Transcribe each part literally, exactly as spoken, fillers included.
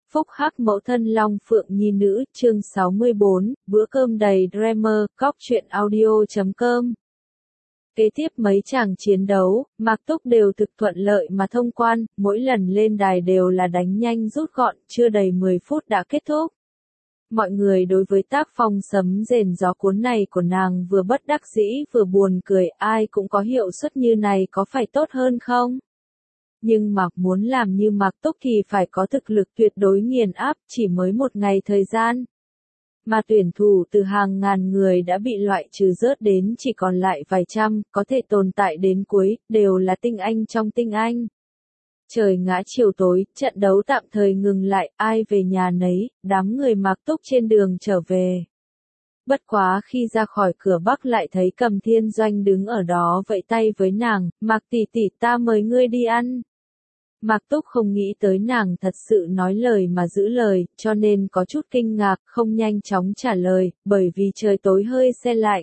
Phúc hắc mẫu thân Long Phượng Nhi nữ, chương sáu mươi bốn, bữa cơm đầy drama, cóc truyện audio chấm com. Kế tiếp mấy chàng chiến đấu, Mạc Túc đều thực thuận lợi mà thông quan, mỗi lần lên đài đều là đánh nhanh rút gọn, chưa đầy mười phút đã kết thúc. Mọi người đối với tác phong sấm rền gió cuốn này của nàng vừa bất đắc dĩ vừa buồn cười, ai cũng có hiệu suất như này có phải tốt hơn không? Nhưng mà muốn làm như Mạc Túc thì phải có thực lực tuyệt đối nghiền áp, chỉ mới một ngày thời gian. Mà tuyển thủ từ hàng ngàn người đã bị loại trừ rớt đến chỉ còn lại vài trăm, có thể tồn tại đến cuối, đều là tinh anh trong tinh anh. Trời ngã chiều tối, trận đấu tạm thời ngừng lại, ai về nhà nấy, đám người Mạc Túc trên đường trở về. Bất quá khi ra khỏi cửa Bắc lại thấy Cầm Thiên Doanh đứng ở đó vẫy tay với nàng, Mạc tỷ tỷ ta mời ngươi đi ăn. Mạc Túc không nghĩ tới nàng thật sự nói lời mà giữ lời, cho nên có chút kinh ngạc, không nhanh chóng trả lời, bởi vì trời tối hơi se lạnh.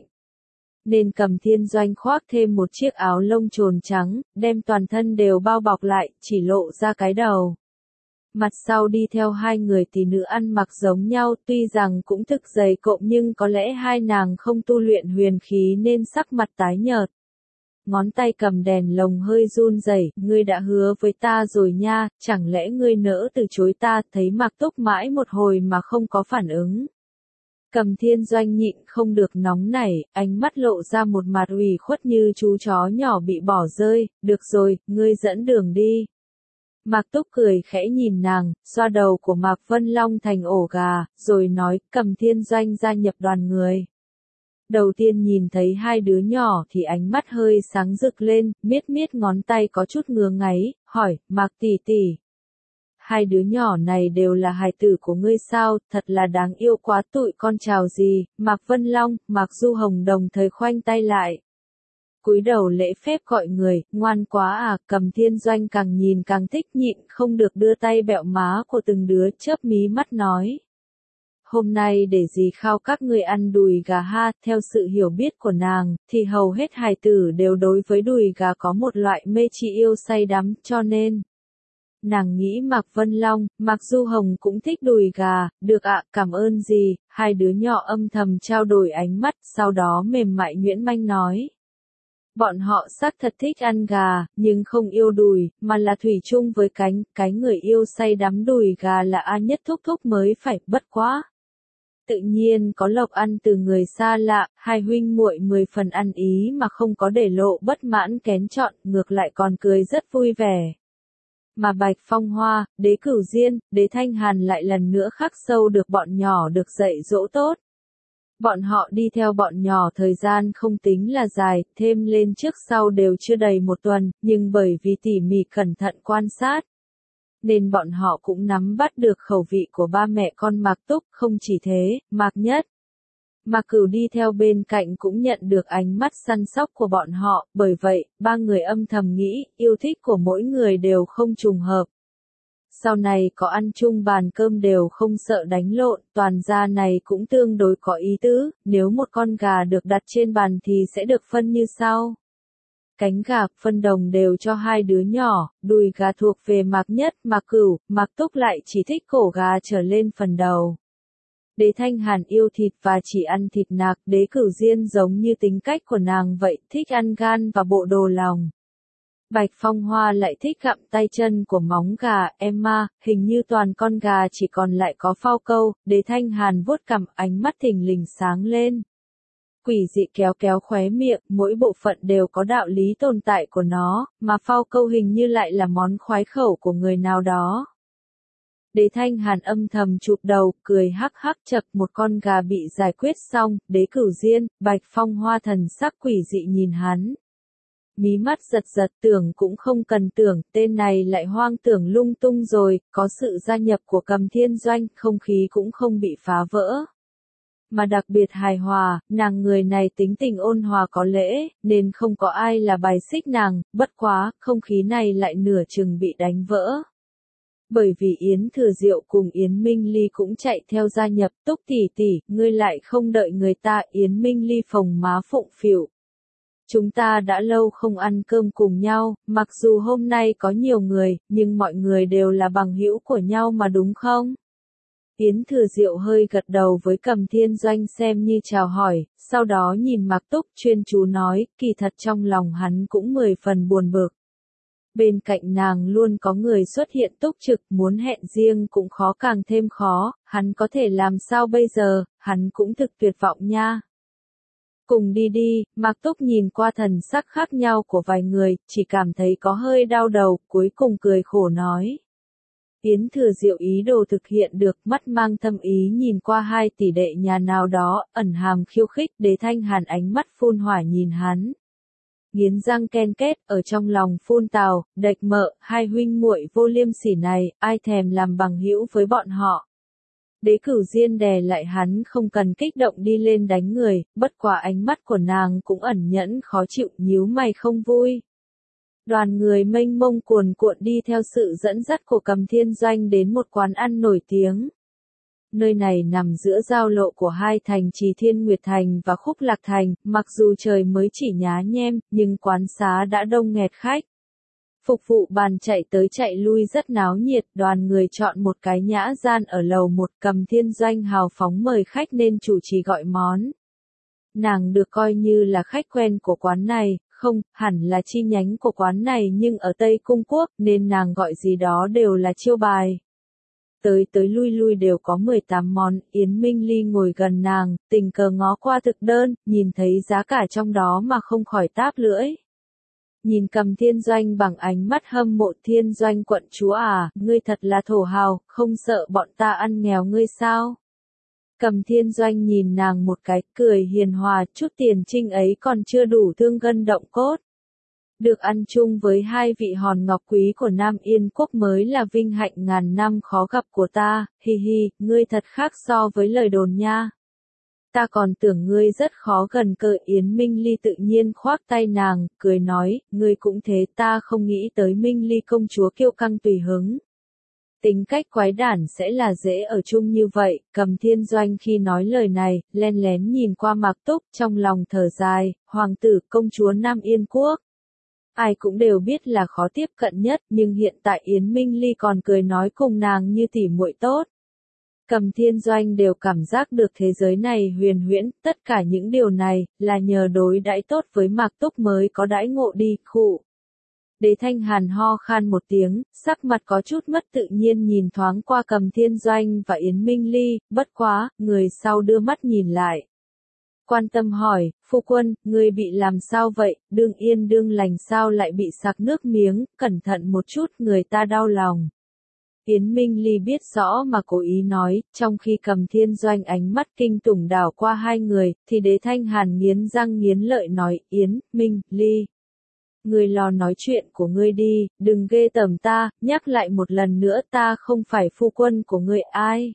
Nên Cầm Thiên Doanh khoác thêm một chiếc áo lông trồn trắng, đem toàn thân đều bao bọc lại, chỉ lộ ra cái đầu. Mặt sau đi theo hai người tỷ nữ ăn mặc giống nhau, tuy rằng cũng thực dày cộm nhưng có lẽ hai nàng không tu luyện huyền khí nên sắc mặt tái nhợt. Ngón tay cầm đèn lồng hơi run rẩy, ngươi đã hứa với ta rồi nha, chẳng lẽ ngươi nỡ từ chối ta, thấy Mạc Túc mãi một hồi mà không có phản ứng. Cầm Thiên Doanh nhịn không được nóng nảy, ánh mắt lộ ra một mặt ủy khuất như chú chó nhỏ bị bỏ rơi, được rồi, ngươi dẫn đường đi. Mạc Túc cười khẽ nhìn nàng, xoa đầu của Mạc Vân Long thành ổ gà, rồi nói, Cầm Thiên Doanh gia nhập đoàn người. Đầu tiên nhìn thấy hai đứa nhỏ thì ánh mắt hơi sáng rực lên, miết miết ngón tay có chút ngứa ngáy, hỏi, Mạc tỷ tỷ. Hai đứa nhỏ này đều là hài tử của ngươi sao, thật là đáng yêu quá, tụi con chào gì, Mạc Vân Long, Mạc Du Hồng đồng thời khoanh tay lại. Cúi đầu lễ phép gọi người, ngoan quá à, Cầm Thiên Doanh càng nhìn càng thích, nhịn không được đưa tay bẹo má của từng đứa, chớp mí mắt nói. Hôm nay để dì khao các ngươi ăn đùi gà ha, theo sự hiểu biết của nàng, thì hầu hết hài tử đều đối với đùi gà có một loại mê chi yêu say đắm, cho nên. Nàng nghĩ Mạc Vân Long, Mạc Du Hồng cũng thích đùi gà, được ạ, cảm ơn dì, hai đứa nhỏ âm thầm trao đổi ánh mắt, sau đó mềm mại nhuyễn manh nói. Bọn họ xác thật thích ăn gà, nhưng không yêu đùi, mà là thủy chung với cánh, cái người yêu say đắm đùi gà là A Nhất Thúc Thúc mới phải, bất quá. Tự nhiên có lộc ăn từ người xa lạ, hai huynh muội mười phần ăn ý mà không có để lộ bất mãn kén chọn, ngược lại còn cười rất vui vẻ. Mà Bạch Phong Hoa, Đế Cửu Diên, Đế Thanh Hàn lại lần nữa khắc sâu được bọn nhỏ được dạy dỗ tốt. Bọn họ đi theo bọn nhỏ thời gian không tính là dài, thêm lên trước sau đều chưa đầy một tuần, nhưng bởi vì tỉ mỉ cẩn thận quan sát, nên bọn họ cũng nắm bắt được khẩu vị của ba mẹ con Mạc Túc, không chỉ thế, Mạc Nhất. Mạc Cửu đi theo bên cạnh cũng nhận được ánh mắt săn sóc của bọn họ, bởi vậy, ba người âm thầm nghĩ, yêu thích của mỗi người đều không trùng hợp. Sau này có ăn chung bàn cơm đều không sợ đánh lộn, toàn gia này cũng tương đối có ý tứ, nếu một con gà được đặt trên bàn thì sẽ được phân như sau. Cánh gà, phân đồng đều cho hai đứa nhỏ, đùi gà thuộc về Mạc Nhất, Mạc Cửu, Mạc Túc lại chỉ thích cổ gà trở lên phần đầu. Đế Thanh Hàn yêu thịt và chỉ ăn thịt nạc, Đế Cửu Diên giống như tính cách của nàng vậy, thích ăn gan và bộ đồ lòng. Bạch Phong Hoa lại thích gặm tay chân của móng gà, Emma, hình như toàn con gà chỉ còn lại có phao câu, Đế Thanh Hàn vuốt cằm, ánh mắt thình lình sáng lên. Quỷ dị kéo kéo khóe miệng, mỗi bộ phận đều có đạo lý tồn tại của nó, mà phao câu hình như lại là món khoái khẩu của người nào đó. Đế Thanh Hàn âm thầm chụp đầu, cười hắc hắc chật, một con gà bị giải quyết xong, Đế Cửu Diên, Bạch Phong Hoa thần sắc quỷ dị nhìn hắn. Mí mắt giật giật, tưởng cũng không cần tưởng, tên này lại hoang tưởng lung tung rồi, có sự gia nhập của Cầm Thiên Doanh, không khí cũng không bị phá vỡ. Mà đặc biệt hài hòa, nàng người này tính tình ôn hòa có lễ, nên không có ai là bài xích nàng, bất quá, không khí này lại nửa chừng bị đánh vỡ. Bởi vì Yến Thừa Diệu cùng Yến Minh Ly cũng chạy theo gia nhập, Túc tỷ tỷ, ngươi lại không đợi người ta, Yến Minh Ly phồng má phụng phịu. Chúng ta đã lâu không ăn cơm cùng nhau, mặc dù hôm nay có nhiều người, nhưng mọi người đều là bằng hữu của nhau mà đúng không? Yến Thừa Diệu hơi gật đầu với Cầm Thiên Doanh xem như chào hỏi, sau đó nhìn Mạc Túc chuyên chú nói, kỳ thật trong lòng hắn cũng mười phần buồn bực. Bên cạnh nàng luôn có người xuất hiện túc trực, muốn hẹn riêng cũng khó càng thêm khó, hắn có thể làm sao bây giờ, hắn cũng thực tuyệt vọng nha. Cùng đi đi, Mạc Túc nhìn qua thần sắc khác nhau của vài người, chỉ cảm thấy có hơi đau đầu, cuối cùng cười khổ nói. Yến Thừa Diệu ý đồ thực hiện được, mắt mang thâm ý nhìn qua hai tỷ đệ nhà nào đó, ẩn hàm khiêu khích, Đế Thanh Hàn ánh mắt phun hỏa nhìn hắn. Nghiến răng ken kết, ở trong lòng phun tào, đệch mợ, hai huynh muội vô liêm sỉ này, ai thèm làm bằng hữu với bọn họ. Đế Cửu Diên đè lại hắn không cần kích động đi lên đánh người, bất quá ánh mắt của nàng cũng ẩn nhẫn khó chịu, nhíu mày không vui. Đoàn người mênh mông cuồn cuộn đi theo sự dẫn dắt của Cầm Thiên Doanh đến một quán ăn nổi tiếng. Nơi này nằm giữa giao lộ của hai thành trì Thiên Nguyệt Thành và Khúc Lạc Thành, mặc dù trời mới chỉ nhá nhem, nhưng quán xá đã đông nghẹt khách. Phục vụ bàn chạy tới chạy lui rất náo nhiệt, đoàn người chọn một cái nhã gian ở lầu một, Cầm Thiên Doanh hào phóng mời khách nên chủ trì gọi món. Nàng được coi như là khách quen của quán này, không, hẳn là chi nhánh của quán này nhưng ở Tây Cung Quốc nên nàng gọi gì đó đều là chiêu bài. Tới tới lui lui đều có mười tám món, Yến Minh Ly ngồi gần nàng, tình cờ ngó qua thực đơn, nhìn thấy giá cả trong đó mà không khỏi táp lưỡi. Nhìn Cầm Thiên Doanh bằng ánh mắt hâm mộ, Thiên Doanh quận chúa à, ngươi thật là thổ hào, không sợ bọn ta ăn nghèo ngươi sao? Cầm Thiên Doanh nhìn nàng một cái, cười hiền hòa, chút tiền trinh ấy còn chưa đủ thương gân động cốt. Được ăn chung với hai vị hòn ngọc quý của Nam Yên Quốc mới là vinh hạnh ngàn năm khó gặp của ta, hi hi, ngươi thật khác so với lời đồn nha. Ta còn tưởng ngươi rất khó gần cơ. Yến Minh Ly tự nhiên khoác tay nàng, cười nói, ngươi cũng thế, ta không nghĩ tới Minh Ly công chúa kiêu căng tùy hứng. Tính cách quái đản sẽ là dễ ở chung như vậy. Cầm Thiên Doanh khi nói lời này, len lén nhìn qua Mạc Túc, trong lòng thở dài, hoàng tử công chúa Nam Yên Quốc. Ai cũng đều biết là khó tiếp cận nhất, nhưng hiện tại Yến Minh Ly còn cười nói cùng nàng như tỉ muội tốt. Cầm Thiên Doanh đều cảm giác được thế giới này huyền huyễn, tất cả những điều này, là nhờ đối đãi tốt với Mạc Túc mới có đãi ngộ đi, khụ. Đế Thanh Hàn ho khan một tiếng, sắc mặt có chút mất tự nhiên nhìn thoáng qua Cầm Thiên Doanh và Yến Minh Ly, bất quá, người sau đưa mắt nhìn lại. Quan tâm hỏi, phu quân, ngươi bị làm sao vậy, đương yên đương lành sao lại bị sặc nước miếng, cẩn thận một chút, người ta đau lòng. Yến Minh Ly biết rõ mà cố ý nói, trong khi Cầm Thiên Doanh ánh mắt kinh tủng đảo qua hai người, thì Đế Thanh Hàn nghiến răng nghiến lợi nói, Yến, Minh, Ly. Ngươi lo nói chuyện của ngươi đi, đừng ghê tởm ta, nhắc lại một lần nữa ta không phải phu quân của ngươi ai.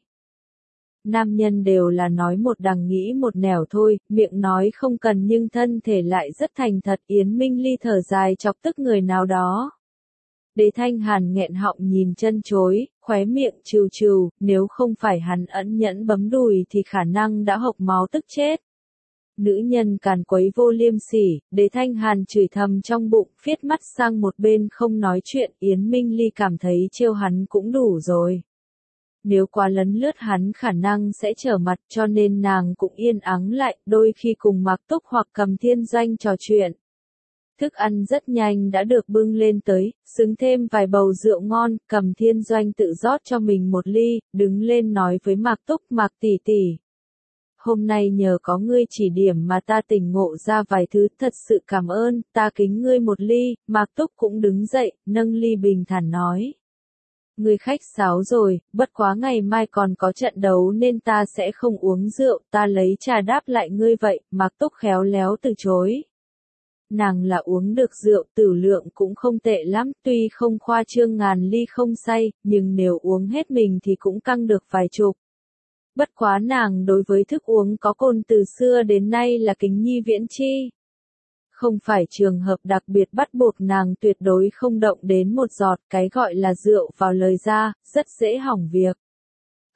Nam nhân đều là nói một đằng nghĩ một nẻo thôi, miệng nói không cần nhưng thân thể lại rất thành thật. Yến Minh Ly thở dài chọc tức người nào đó. Đế Thanh Hàn nghẹn họng nhìn chân chối, khóe miệng trừ trừ, nếu không phải hắn ẩn nhẫn bấm đùi thì khả năng đã hộc máu tức chết. Nữ nhân càn quấy vô liêm sỉ, Đế Thanh Hàn chửi thầm trong bụng, phiết mắt sang một bên không nói chuyện. Yến Minh Ly cảm thấy trêu hắn cũng đủ rồi. Nếu quá lấn lướt hắn khả năng sẽ trở mặt, cho nên nàng cũng yên ắng lại, đôi khi cùng Mạc Túc hoặc Cầm Thiên Doanh trò chuyện. Thức ăn rất nhanh đã được bưng lên tới, xứng thêm vài bầu rượu ngon, Cầm Thiên Doanh tự rót cho mình một ly, đứng lên nói với Mạc Túc, Mạc tỷ tỷ. Hôm nay nhờ có ngươi chỉ điểm mà ta tỉnh ngộ ra vài thứ, thật sự cảm ơn, ta kính ngươi một ly. Mạc Túc cũng đứng dậy, nâng ly bình thản nói. Ngươi khách sáo rồi, bất quá ngày mai còn có trận đấu nên ta sẽ không uống rượu, ta lấy trà đáp lại ngươi vậy. Mạc Túc khéo léo từ chối. Nàng là uống được rượu, tử lượng cũng không tệ lắm, tuy không khoa trương ngàn ly không say, nhưng nếu uống hết mình thì cũng căng được vài chục. Bất quá nàng đối với thức uống có cồn từ xưa đến nay là kính nhi viễn chi. Không phải trường hợp đặc biệt bắt buộc nàng tuyệt đối không động đến một giọt, cái gọi là rượu vào lời ra, rất dễ hỏng việc.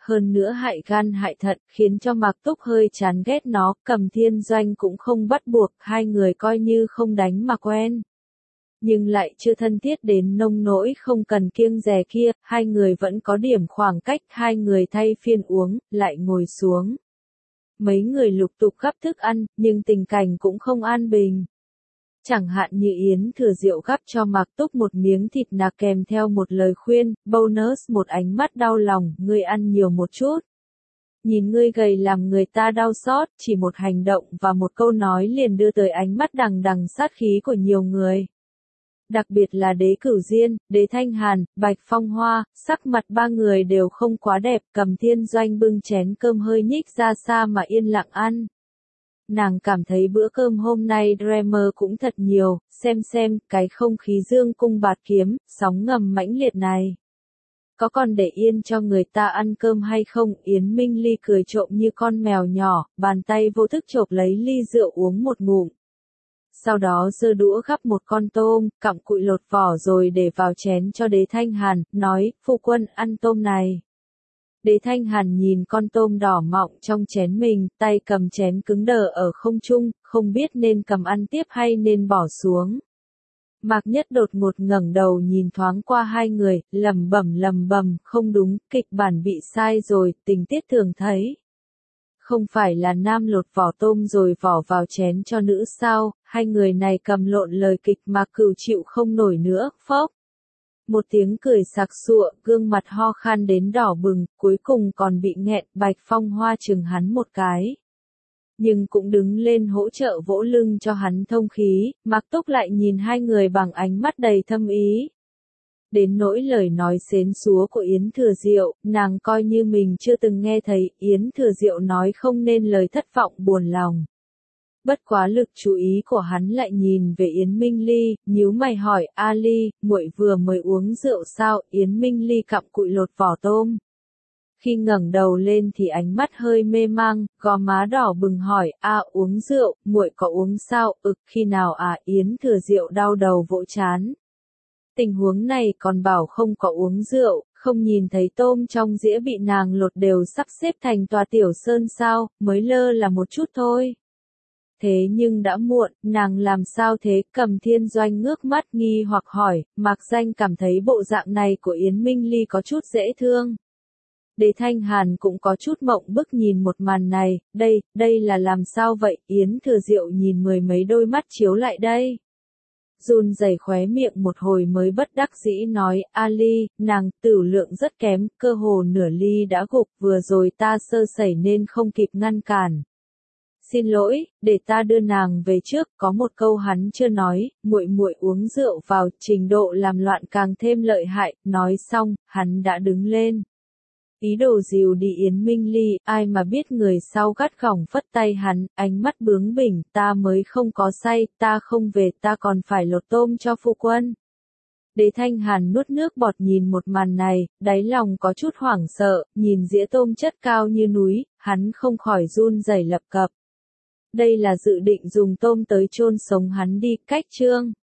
hơn nữa hại gan hại thận, khiến cho Mạc Túc hơi chán ghét nó, Cầm Thiên Doanh cũng không bắt buộc, hai người coi như không đánh mà quen. Nhưng lại chưa thân thiết đến nông nỗi không cần kiêng dè kia, hai người vẫn có điểm khoảng cách, hai người thay phiên uống, lại ngồi xuống. Mấy người lục tục gắp thức ăn, nhưng tình cảnh cũng không an bình. Chẳng hạn như Yến Thừa Diệu gắp cho Mạc Túc một miếng thịt nạc kèm theo một lời khuyên, bonus một ánh mắt đau lòng, ngươi ăn nhiều một chút. Nhìn ngươi gầy làm người ta đau xót, chỉ một hành động và một câu nói liền đưa tới ánh mắt đằng đằng sát khí của nhiều người. Đặc biệt là Đế Cửu Diên, Đế Thanh Hàn, Bạch Phong Hoa, sắc mặt ba người đều không quá đẹp, Cầm Thiên Doanh bưng chén cơm hơi nhích ra xa mà yên lặng ăn. Nàng cảm thấy bữa cơm hôm nay drama cũng thật nhiều, xem xem, cái không khí dương cung bạt kiếm, sóng ngầm mãnh liệt này. Có còn để yên cho người ta ăn cơm hay không? Yến Minh Ly cười trộm như con mèo nhỏ, bàn tay vô thức chộp lấy ly rượu uống một ngụm. Sau đó giơ đũa gắp một con tôm, cặm cụi lột vỏ rồi để vào chén cho Đế Thanh Hàn, nói, phu quân ăn tôm này. Đế Thanh Hàn nhìn con tôm đỏ mọng trong chén mình, tay cầm chén cứng đờ ở không trung, không biết nên cầm ăn tiếp hay nên bỏ xuống. Mạc Nhất đột ngột ngẩng đầu nhìn thoáng qua hai người, lẩm bẩm lẩm bẩm, không đúng, kịch bản bị sai rồi, tình tiết thường thấy. Không phải là nam lột vỏ tôm rồi vỏ vào chén cho nữ sao, hai người này cầm lộn lời kịch mà Cửu chịu không nổi nữa, phốc. Một tiếng cười sặc sụa, gương mặt ho khan đến đỏ bừng, cuối cùng còn bị nghẹn, Bạch Phong Hoa chừng hắn một cái. Nhưng cũng đứng lên hỗ trợ vỗ lưng cho hắn thông khí, Mạc Túc lại nhìn hai người bằng ánh mắt đầy thâm ý. Đến nỗi lời nói xến xúa của Yến Thừa Diệu, nàng coi như mình chưa từng nghe thấy, Yến Thừa Diệu nói không nên lời thất vọng buồn lòng. Bất quá lực chú ý của hắn lại nhìn về Yến Minh Ly, nhíu mày hỏi, A Ly, muội vừa mới uống rượu sao? Yến Minh Ly cặm cụi lột vỏ tôm. Khi ngẩng đầu lên thì ánh mắt hơi mê mang, gò má đỏ bừng hỏi, a uống rượu, muội có uống sao? Ực, khi nào à? Yến Thừa Diệu đau đầu vỗ chán. Tình huống này còn bảo không có uống rượu, không nhìn thấy tôm trong dĩa bị nàng lột đều sắp xếp thành tòa tiểu sơn sao, mới lơ là một chút thôi. Thế nhưng đã muộn, nàng làm sao thế? Cầm Thiên Doanh ngước mắt nghi hoặc hỏi, Mạc Danh cảm thấy bộ dạng này của Yến Minh Ly có chút dễ thương. Đế Thanh Hàn cũng có chút mộng bức nhìn một màn này, đây, đây là làm sao vậy? Yến Thừa Diệu nhìn mười mấy đôi mắt chiếu lại đây. Run rẩy khóe miệng một hồi mới bất đắc dĩ nói, A Ly, nàng, tửu lượng rất kém, cơ hồ nửa ly đã gục, vừa rồi ta sơ sẩy nên không kịp ngăn cản. Xin lỗi, để ta đưa nàng về trước, có một câu hắn chưa nói, muội muội uống rượu vào, trình độ làm loạn càng thêm lợi hại, nói xong, hắn đã đứng lên. Ý đồ dìu đi Yến Minh Ly, ai mà biết người sau gắt gỏng phất tay hắn, ánh mắt bướng bỉnh, ta mới không có say, ta không về, ta còn phải lột tôm cho phu quân. Đế Thanh Hàn nuốt nước bọt nhìn một màn này, đáy lòng có chút hoảng sợ, nhìn dĩa tôm chất cao như núi, hắn không khỏi run rẩy lập cập. Đây là dự định dùng tôm tới chôn sống hắn đi, cách chương.